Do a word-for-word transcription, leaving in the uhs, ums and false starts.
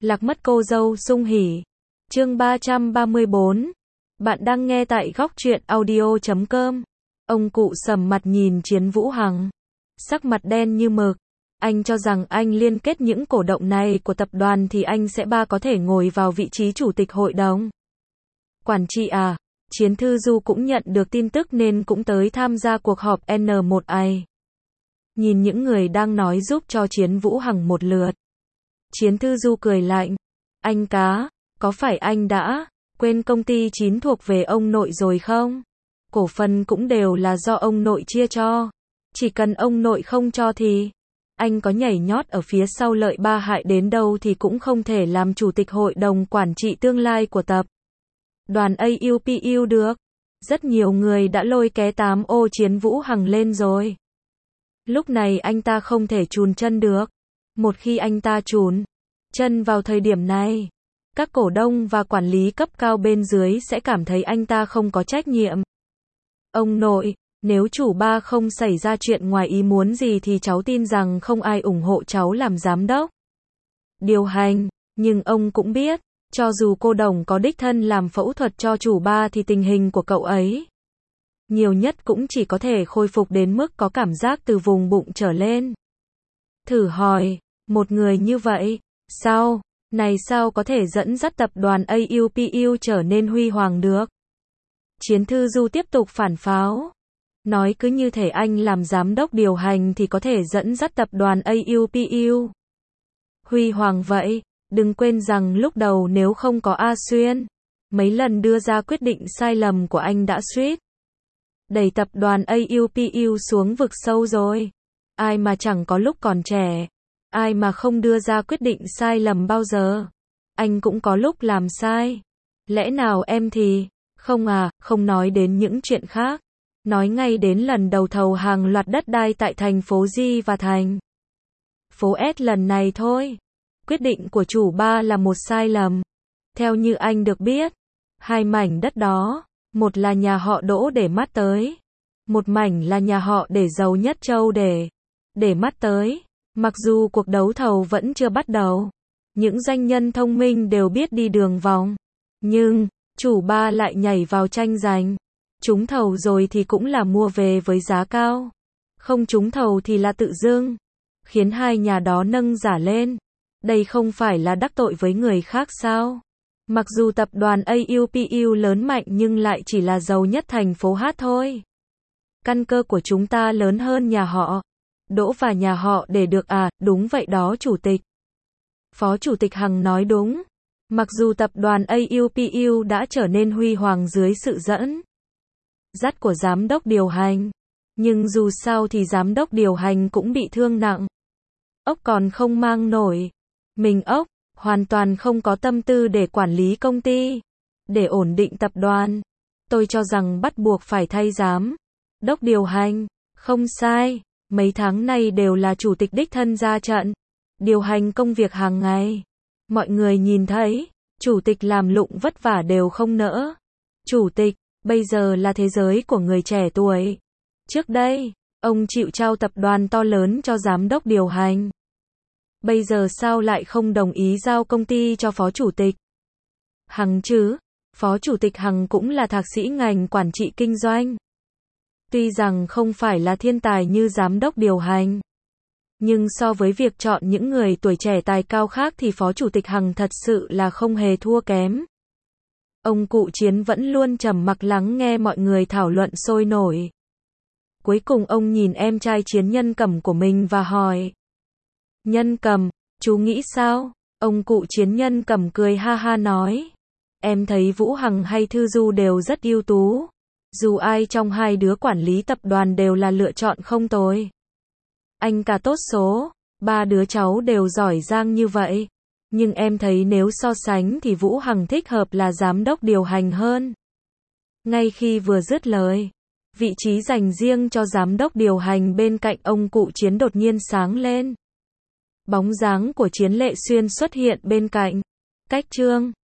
Lạc mất cô dâu sung hỉ. Chương ba trăm ba mươi bốn. Bạn đang nghe tại góc truyện audio chấm com. Ông cụ sầm mặt nhìn Chiến Vũ Hằng. Sắc mặt đen như mực. Anh cho rằng anh liên kết những cổ động này của tập đoàn thì anh sẽ ba có thể ngồi vào vị trí chủ tịch hội đồng quản trị à? Chiến Thư Du cũng nhận được tin tức nên cũng tới tham gia cuộc họp N một A. Nhìn những người đang nói giúp cho Chiến Vũ Hằng một lượt. Chiến Thư Du cười lạnh. Anh cá, có phải anh đã quên công ty chín thuộc về ông nội rồi không? Cổ phần cũng đều là do ông nội chia cho. Chỉ cần ông nội không cho thì anh có nhảy nhót ở phía sau lợi ba hại đến đâu thì cũng không thể làm chủ tịch hội đồng quản trị tương lai của tập đoàn a u pê u được. Rất nhiều người đã lôi ké tám ô Chiến Vũ Hằng lên rồi. Lúc này anh ta không thể chùn chân được. Một khi anh ta chùn chân vào thời điểm này, các cổ đông và quản lý cấp cao bên dưới sẽ cảm thấy anh ta không có trách nhiệm. Ông nội, nếu chủ ba không xảy ra chuyện ngoài ý muốn gì thì cháu tin rằng không ai ủng hộ cháu làm giám đốc điều hành, nhưng ông cũng biết, cho dù cô Đồng có đích thân làm phẫu thuật cho chủ ba thì tình hình của cậu ấy nhiều nhất cũng chỉ có thể khôi phục đến mức có cảm giác từ vùng bụng trở lên. Thử hỏi, một người như vậy, sao, này sao có thể dẫn dắt tập đoàn a u pê u trở nên huy hoàng được? Chiến Thư Du tiếp tục phản pháo. Nói cứ như thể anh làm giám đốc điều hành thì có thể dẫn dắt tập đoàn a u pê u huy hoàng vậy. Đừng quên rằng lúc đầu nếu không có A Xuyên, mấy lần đưa ra quyết định sai lầm của anh đã suýt đẩy tập đoàn a u pê u xuống vực sâu rồi. Ai mà chẳng có lúc còn trẻ, ai mà không đưa ra quyết định sai lầm bao giờ. Anh cũng có lúc làm sai. Lẽ nào em thì không à? Không nói đến những chuyện khác, nói ngay đến lần đầu thầu hàng loạt đất đai tại thành phố G và thành phố S lần này thôi. Quyết định của chủ ba là một sai lầm. Theo như anh được biết, hai mảnh đất đó, một là nhà họ Đỗ để mắt tới, một mảnh là nhà họ để Giàu Nhất Châu để để mắt tới. Mặc dù cuộc đấu thầu vẫn chưa bắt đầu, những doanh nhân thông minh đều biết đi đường vòng, nhưng chủ ba lại nhảy vào tranh giành. Trúng thầu rồi thì cũng là mua về với giá cao, không trúng thầu thì là tự dưng, khiến hai nhà đó nâng giá lên. Đây không phải là đắc tội với người khác sao? Mặc dù tập đoàn a u pê u lớn mạnh nhưng lại chỉ là giàu nhất thành phố H thôi. Căn cơ của chúng ta lớn hơn nhà họ Đỗ và nhà họ để được à? Đúng vậy đó chủ tịch. Phó chủ tịch Hằng nói đúng. Mặc dù tập đoàn a u pê u đã trở nên huy hoàng dưới sự dẫn dắt của giám đốc điều hành, nhưng dù sao thì giám đốc điều hành cũng bị thương nặng. Ốc còn không mang nổi mình ốc, hoàn toàn không có tâm tư để quản lý công ty, để ổn định tập đoàn. Tôi cho rằng bắt buộc phải thay giám đốc điều hành. Không sai, mấy tháng nay đều là chủ tịch đích thân ra trận, điều hành công việc hàng ngày. Mọi người nhìn thấy, chủ tịch làm lụng vất vả đều không nỡ. Chủ tịch, bây giờ là thế giới của người trẻ tuổi. Trước đây, ông chịu trao tập đoàn to lớn cho giám đốc điều hành. Bây giờ sao lại không đồng ý giao công ty cho phó chủ tịch Hằng chứ? Phó chủ tịch Hằng cũng là thạc sĩ ngành quản trị kinh doanh. Tuy rằng không phải là thiên tài như giám đốc điều hành, nhưng so với việc chọn những người tuổi trẻ tài cao khác thì phó chủ tịch Hằng thật sự là không hề thua kém. Ông cụ Chiến vẫn luôn trầm mặc lắng nghe mọi người thảo luận sôi nổi. Cuối cùng ông nhìn em trai Chiến Nhân Cầm của mình và hỏi. Nhân Cầm, chú nghĩ sao? Ông cụ Chiến Nhân Cầm cười ha ha nói. Em thấy Vũ Hằng hay Thư Du đều rất ưu tú. Dù ai trong hai đứa quản lý tập đoàn đều là lựa chọn không tồi. Anh cả tốt số, ba đứa cháu đều giỏi giang như vậy. Nhưng em thấy nếu so sánh thì Vũ Hằng thích hợp là giám đốc điều hành hơn. Ngay khi vừa dứt lời, vị trí dành riêng cho giám đốc điều hành bên cạnh ông cụ Chiến đột nhiên sáng lên. Bóng dáng của Chiến Lệ Xuyên xuất hiện bên cạnh. Cách Trương